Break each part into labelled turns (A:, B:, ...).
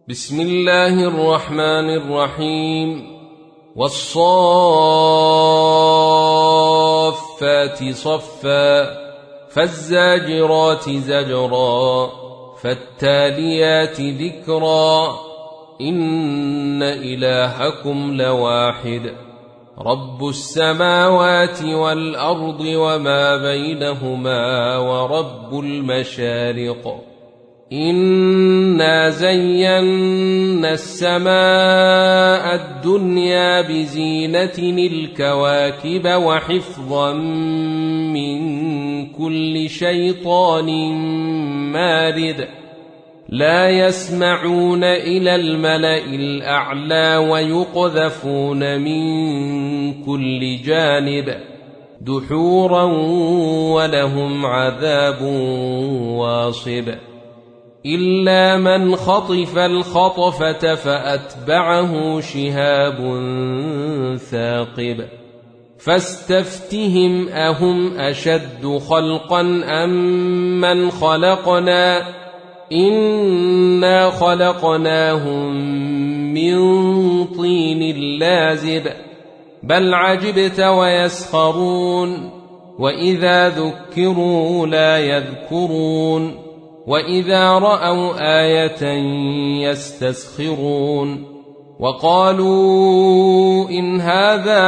A: بسم الله الرحمن الرحيم والصافات صفا فالزاجرات زجرا فالتاليات ذكرا إن إلهكم لواحد رب السماوات والأرض وما بينهما ورب المشارق إنا زينا السماء الدنيا بزينة الكواكب وحفظا من كل شيطان مارد لا يسمعون إلى الملأ الأعلى ويقذفون من كل جانب دحورا ولهم عذاب واصب إلا من خطف الخطفة فأتبعه شهاب ثاقب فاستفتهم أهم أشد خلقا أم من خلقنا إنا خلقناهم من طين لازب بل عجبت ويسخرون وإذا ذكروا لا يذكرون وإذا رأوا آية يستسخرون وقالوا إن هذا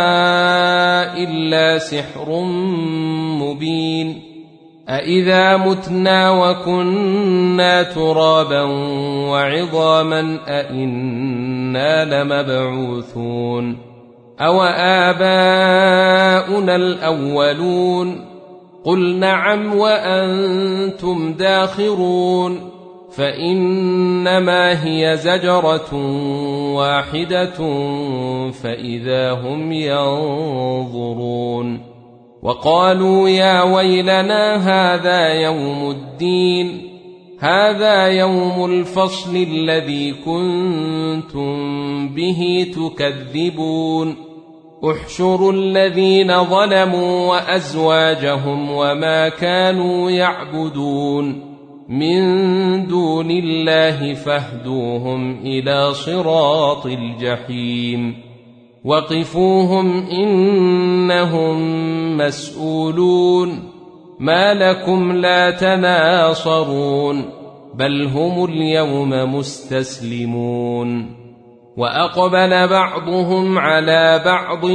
A: إلا سحر مبين أإذا متنا وكنا ترابا وعظاما أإنا لمبعوثون أو آباؤنا الأولون قل نعم وأنتم داخرون فإنما هي زجرة واحدة فإذا هم ينظرون وقالوا يا ويلنا هذا يوم الدين هذا يوم الفصل الذي كنتم به تكذبون احشروا الذين ظلموا وأزواجهم وما كانوا يعبدون من دون الله فاهدوهم إلى صراط الجحيم وقفوهم إنهم مسؤولون ما لكم لا تناصرون بل هم اليوم مستسلمون وأقبل بعضهم على بعض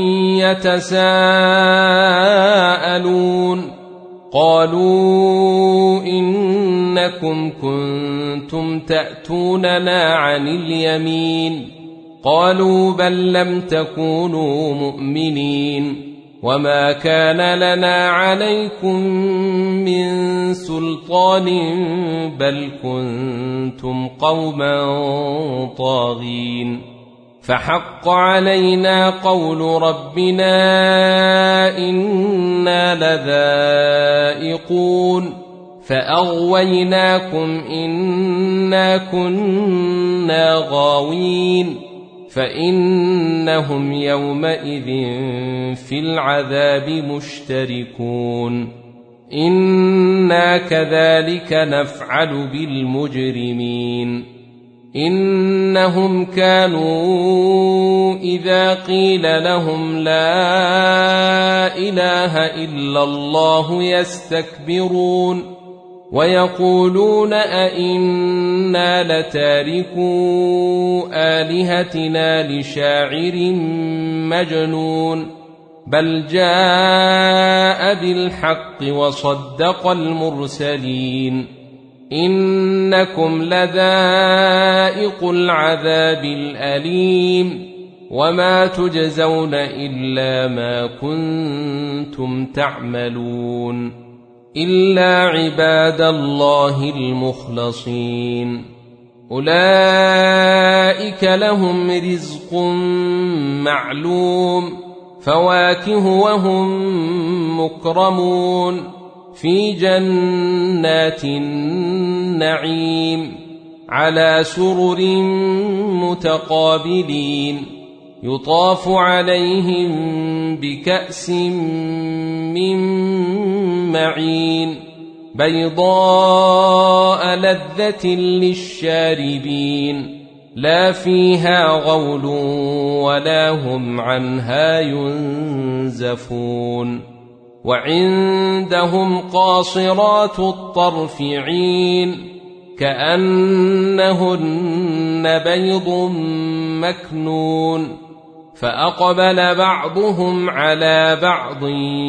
A: يتساءلون قالوا إنكم كنتم تأتوننا عن اليمين قالوا بل لم تكونوا مؤمنين وما كان لنا عليكم من سلطان بل كنتم قوما طاغين فحق علينا قول ربنا إنا لذائقون فأغويناكم إنا كنا غاوين فإنهم يومئذ في العذاب مشتركون إنا كذلك نفعل بالمجرمين إنهم كانوا إذا قيل لهم لا إله إلا الله يستكبرون ويقولون أئنا لتاركو آلهتنا لشاعر مجنون بل جاء بالحق وصدق المرسلين إنكم لذائق العذاب الأليم وما تجزون إلا ما كنتم تعملون إلا عباد الله المخلصين أولئك لهم رزق معلوم فواكه وهم مكرمون في جنات النعيم على سرر متقابلين يطاف عليهم بكأس من معين بيضاء لذة للشاربين لا فيها غول ولا هم عنها ينزفون وعندهم قاصرات الطرف عين كأنهن بيض مكنون فأقبل بعضهم على بعض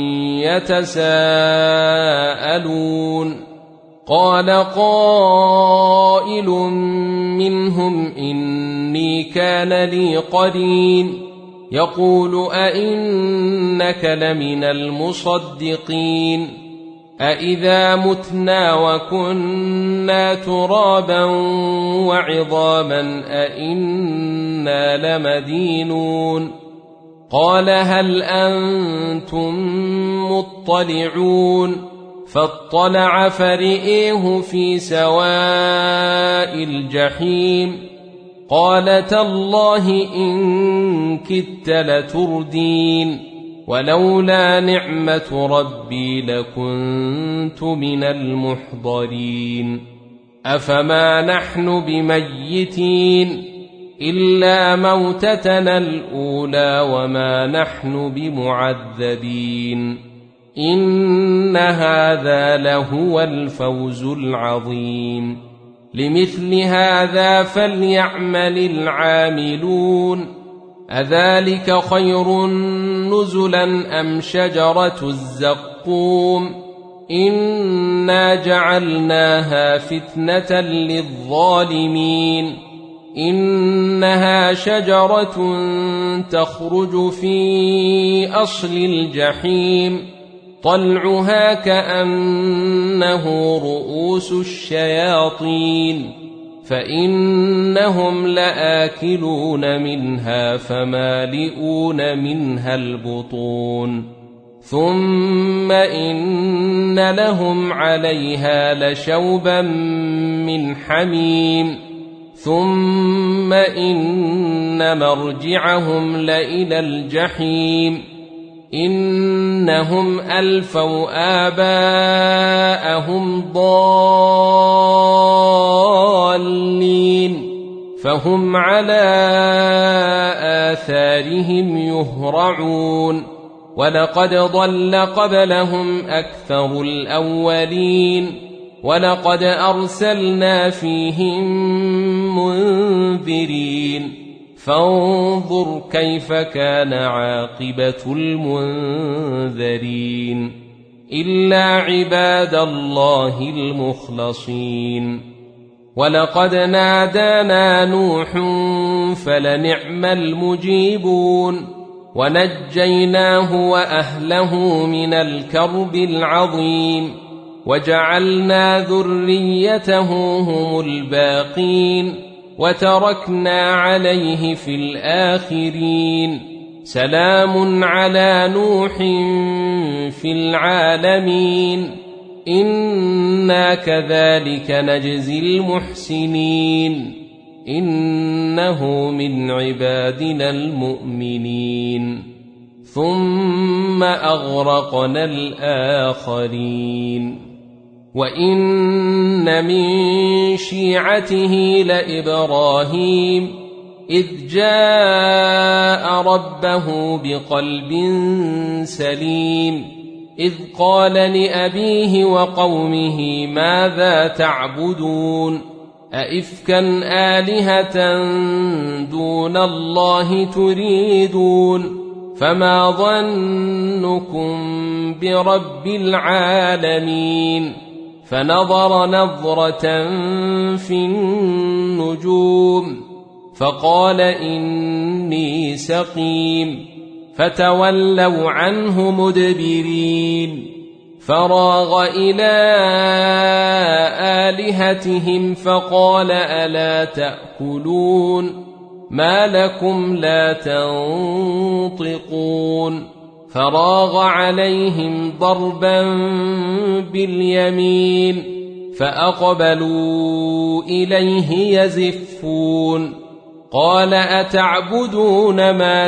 A: يتساءلون قال قائل منهم إني كان لي قرين يقول أئنك لمن المصدقين أإذا متنا وكنا ترابا وعظاما أئنا لمدينون قال هل أنتم مطلعون فاطلع فرئيه في سواء الجحيم قال تالله إن كدت لتردين ولولا نعمة ربي لكنت من المحضرين أفما نحن بميتين إلا موتتنا الأولى وما نحن بمعذبين إن هذا لهو الفوز العظيم لمثل هذا فليعمل العاملون أذلك خير نزلا أم شجرة الزقوم إنا جعلناها فتنة للظالمين إنها شجرة تخرج في أصل الجحيم طلعها كأنه رؤوس الشياطين فإنهم لآكلون منها فمالئون منها البطون ثم إن لهم عليها لشوبا من حميم ثم إن مرجعهم لإلى الجحيم إنهم ألفوا آباءهم ضالين فهم على آثارهم يهرعون ولقد ضل قبلهم أكثر الأولين ولقد أرسلنا فيهم منذرين فانظر كيف كان عاقبة المنذرين إلا عباد الله المخلصين ولقد نادانا نوح فلنعم المجيبون ونجيناه وأهله من الكرب العظيم وجعلنا ذريته هم الباقين وتركنا عليه في الآخرين سلام على نوح في العالمين إنا كذلك نجزي المحسنين إنه من عبادنا المؤمنين ثم أغرقنا الآخرين وإن من شيعته لإبراهيم إذ جاء ربه بقلب سليم إذ قال لأبيه وقومه ماذا تعبدون أئفكا آلهة دون الله تريدون فما ظنكم برب العالمين فنظر نظرة في النجوم فقال إني سقيم فتولوا عنه مدبرين فراغ إلى آلهتهم فقال ألا تأكلون ما لكم لا تنطقون فراغ عليهم ضربا باليمين فأقبلوا إليه يزفون قال أتعبدون ما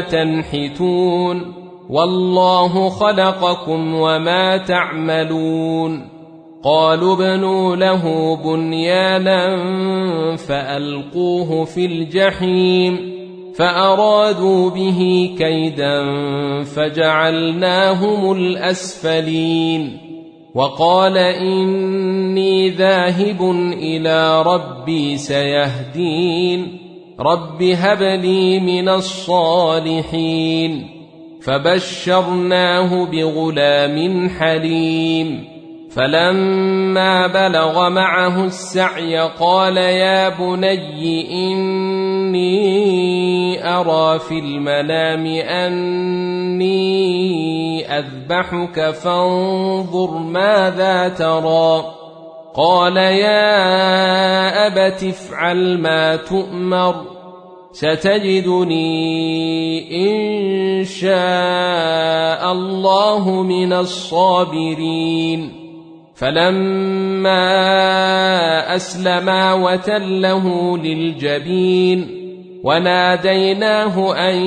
A: تنحتون والله خلقكم وما تعملون قالوا ابنوا له بنيانا فألقوه في الجحيم فأرادوا به كيدا فجعلناهم الأسفلين وقال إني ذاهب إلى ربي سيهدين رب هب لي من الصالحين فبشرناه بغلام حليم فلما بلغ معه السعي قال يا بني إني أرى في المنام أني أذبحك فانظر ماذا ترى قال يا أبت افعل ما تؤمر ستجدني إن شاء الله من الصابرين فلما أسلما وتله للجبين وناديناه أن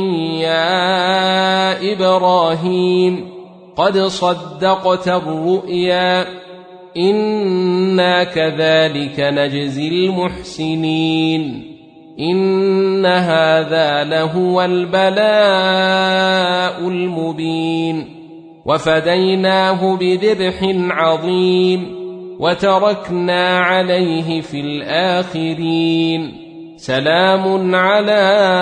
A: يا إبراهيم قد صدقت الرؤيا إنا كذلك نجزي المحسنين إن هذا لهو البلاء المبين وفديناه بذبح عظيم وتركنا عليه في الآخرين سلام على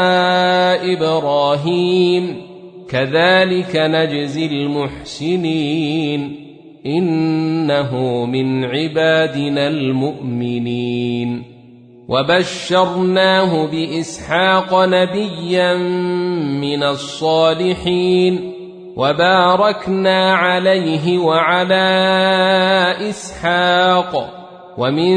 A: إبراهيم كذلك نجزي المحسنين إنه من عبادنا المؤمنين وبشرناه بإسحاق نبيا من الصالحين وباركنا عليه وعلى إسحاق ومن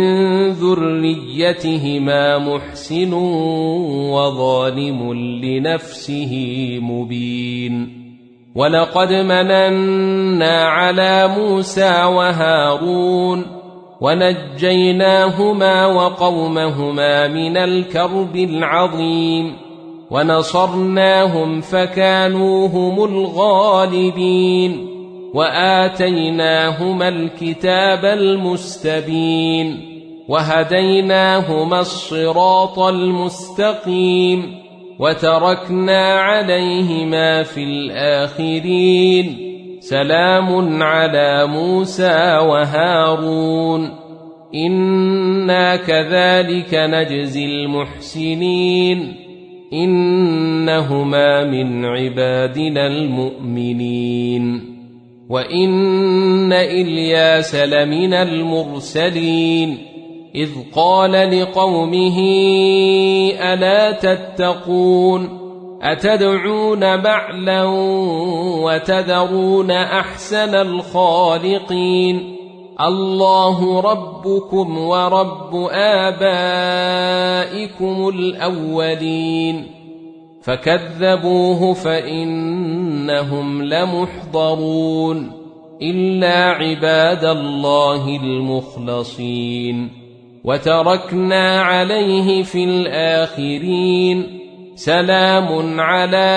A: ذريتهما محسن وظالم لنفسه مبين ولقد مننا على موسى وهارون ونجيناهما وقومهما من الكرب العظيم ونصرناهم فكانوا هم الغالبين وآتيناهما الكتاب المستبين وهديناهما الصراط المستقيم وتركنا عليهما في الآخرين سلام على موسى وهارون إنا كذلك نجزي المحسنين إنهما من عبادنا المؤمنين وإن إلياس لمن المرسلين إذ قال لقومه ألا تتقون أتدعون بعلا وتذرون أحسن الخالقين الله ربكم ورب آبائكم الأولين فكذبوه فإنهم لمحضرون إلا عباد الله المخلصين وتركنا عليه في الآخرين سلام على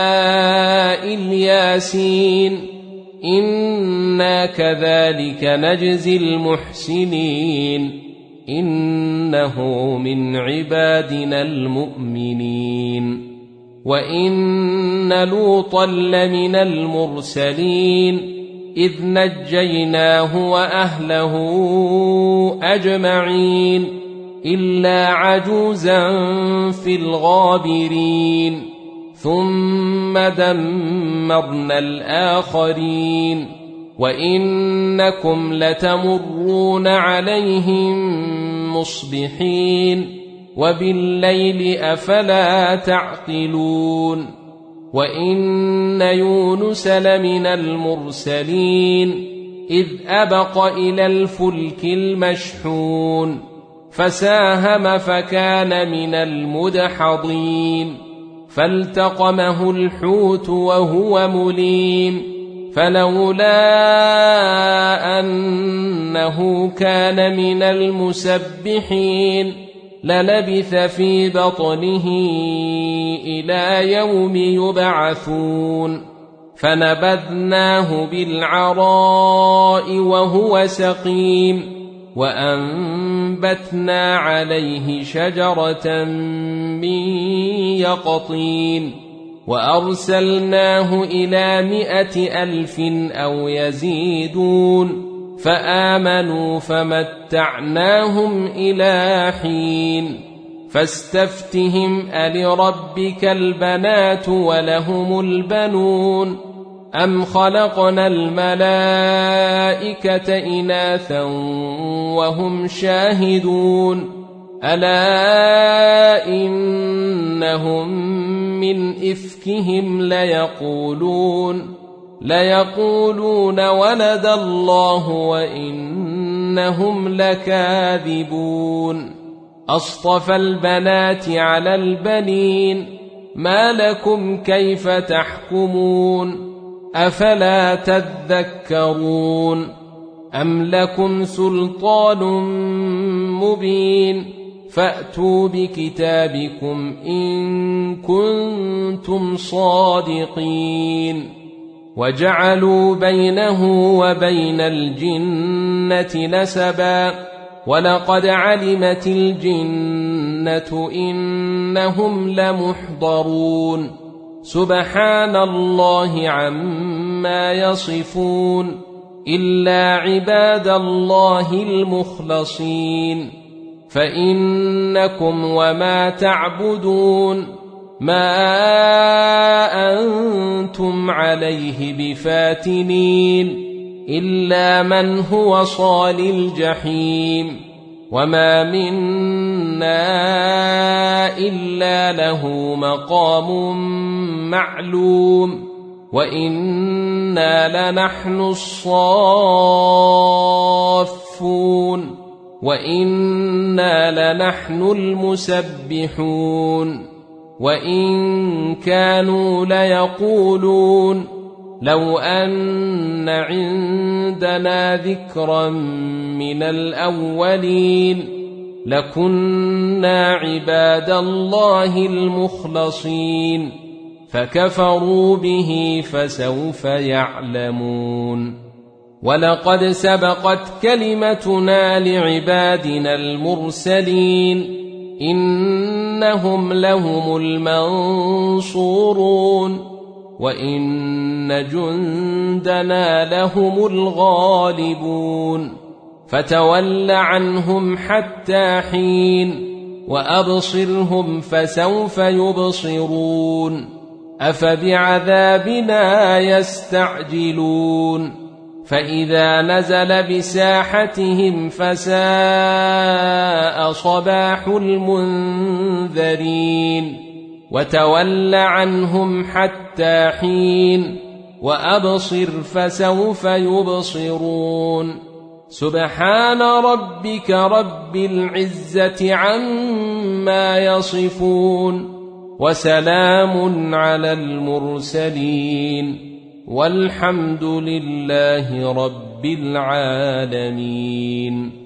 A: الياسين إنا كذلك نجزي المحسنين إنه من عبادنا المؤمنين وإن لوطا لمن المرسلين إذ نجيناه وأهله أجمعين إلا عجوزا في الغابرين ثم دمرنا الآخرين وإنكم لتمرون عليهم مصبحين وبالليل أفلا تعقلون وإن يونس لمن المرسلين إذ أبق إلى الفلك المشحون فساهم فكان من المدحضين فالتقمه الحوت وهو مليم فلولا أنه كان من المسبحين للبث في بطنه إلى يوم يبعثون فنبذناه بالعراء وهو سقيم وأنبتنا عليه شجرة من يقطين وأرسلناه إلى 100,000 أو يزيدون فآمنوا فمتعناهم إلى حين فاستفتهم ألربك البنات ولهم البنون أم خلقنا الملائكة إناثا وهم شاهدون ألا إنهم من إفكهم ليقولون ولد الله وإنهم لكاذبون أصطفى البنات على البنين ما لكم كيف تحكمون أفلا تذكرون أم لكم سلطان مبين فأتوا بكتابكم إن كنتم صادقين وجعلوا بينه وبين الجنة نسبا ولقد علمت الجنة إنهم لمحضرون سبحان الله عما يصفون إلا عباد الله المخلصين فإنكم وما تعبدون ما أنتم عليه بفاتنين إلا من هو صال الجحيم وما منا إلا له مقام معلوم وإنا لنحن الصافون وإنا لنحن المسبحون وإن كانوا ليقولون لو أن عندنا ذكرا من الأولين لكنا عباد الله المخلصين فكفروا به فسوف يعلمون ولقد سبقت كلمتنا لعبادنا المرسلين إنهم لهم المنصورون وإن جندنا لهم الغالبون فتول عنهم حتى حين وأبصرهم فسوف يبصرون أفبعذابنا يستعجلون فإذا نزل بساحتهم فساء صباح المنذرين وتول عنهم حتى حين وأبصر فسوف يبصرون سبحان ربك رب العزة عما يصفون وسلام على المرسلين والحمد لله رب العالمين.